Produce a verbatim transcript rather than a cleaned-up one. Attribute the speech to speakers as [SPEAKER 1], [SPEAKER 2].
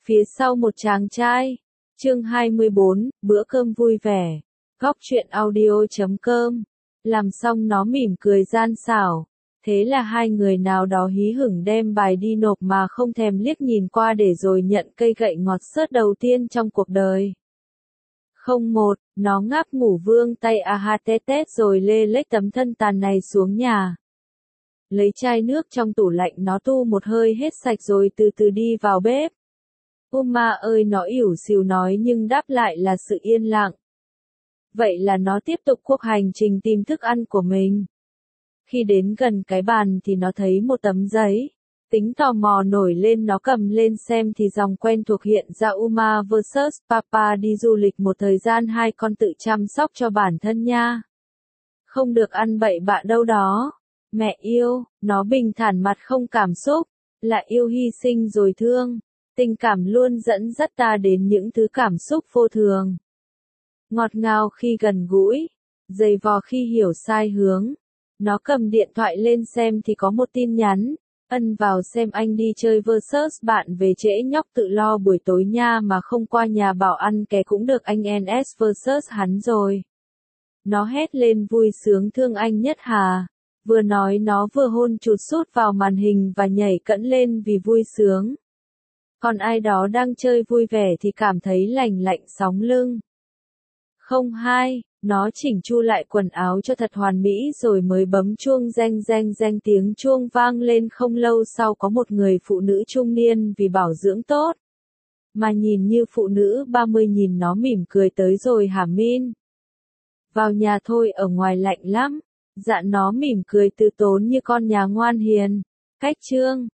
[SPEAKER 1] Phía sau một chàng trai. Chương hai mươi bốn, bữa cơm vui vẻ. Góc truyện audio chấm com. Làm xong nó mỉm cười gian xảo. Thế là hai người nào đó hí hửng đem bài đi nộp mà không thèm liếc nhìn qua để rồi nhận cây gậy ngọt xớt đầu tiên trong cuộc đời. Không một, nó ngáp ngủ vương tay a ha tét tét rồi lê lếch tấm thân tàn này xuống nhà. Lấy chai nước trong tủ lạnh nó tu một hơi hết sạch rồi từ từ đi vào bếp. Uma ơi, nó ỉu xìu nói nhưng đáp lại là sự yên lặng. Vậy là nó tiếp tục cuộc hành trình tìm thức ăn của mình. Khi đến gần cái bàn thì nó thấy một tấm giấy. Tính tò mò nổi lên, nó cầm lên xem thì dòng quen thuộc hiện ra: Uma versus Papa đi du lịch một thời gian, hai con tự chăm sóc cho bản thân nha. Không được ăn bậy bạ đâu đó. Mẹ yêu, nó bình thản mặt không cảm xúc. Là yêu hy sinh rồi thương. Tình cảm luôn dẫn dắt ta đến những thứ cảm xúc vô thường. Ngọt ngào khi gần gũi, dày vò khi hiểu sai hướng. Nó cầm điện thoại lên xem thì có một tin nhắn. Ân vào xem anh đi chơi versus bạn về trễ nhóc tự lo buổi tối nha, mà không qua nhà bảo ăn ké cũng được, anh en ét versus hắn rồi. Nó hét lên vui sướng, thương anh nhất hà. Vừa nói nó vừa hôn chụt sút vào màn hình và nhảy cẫng lên vì vui sướng. Còn ai đó đang chơi vui vẻ thì cảm thấy lành lạnh sóng lưng. Không hai, nó chỉnh chu lại quần áo cho thật hoàn mỹ rồi mới bấm chuông reng reng reng. Tiếng chuông vang lên không lâu sau có một người phụ nữ trung niên vì bảo dưỡng tốt. Mà nhìn như phụ nữ ba mươi, nhìn nó mỉm cười tới rồi hả Min? Vào nhà thôi, ở ngoài lạnh lắm. Dạ, nó mỉm cười từ tốn như con nhà ngoan hiền. Cách chương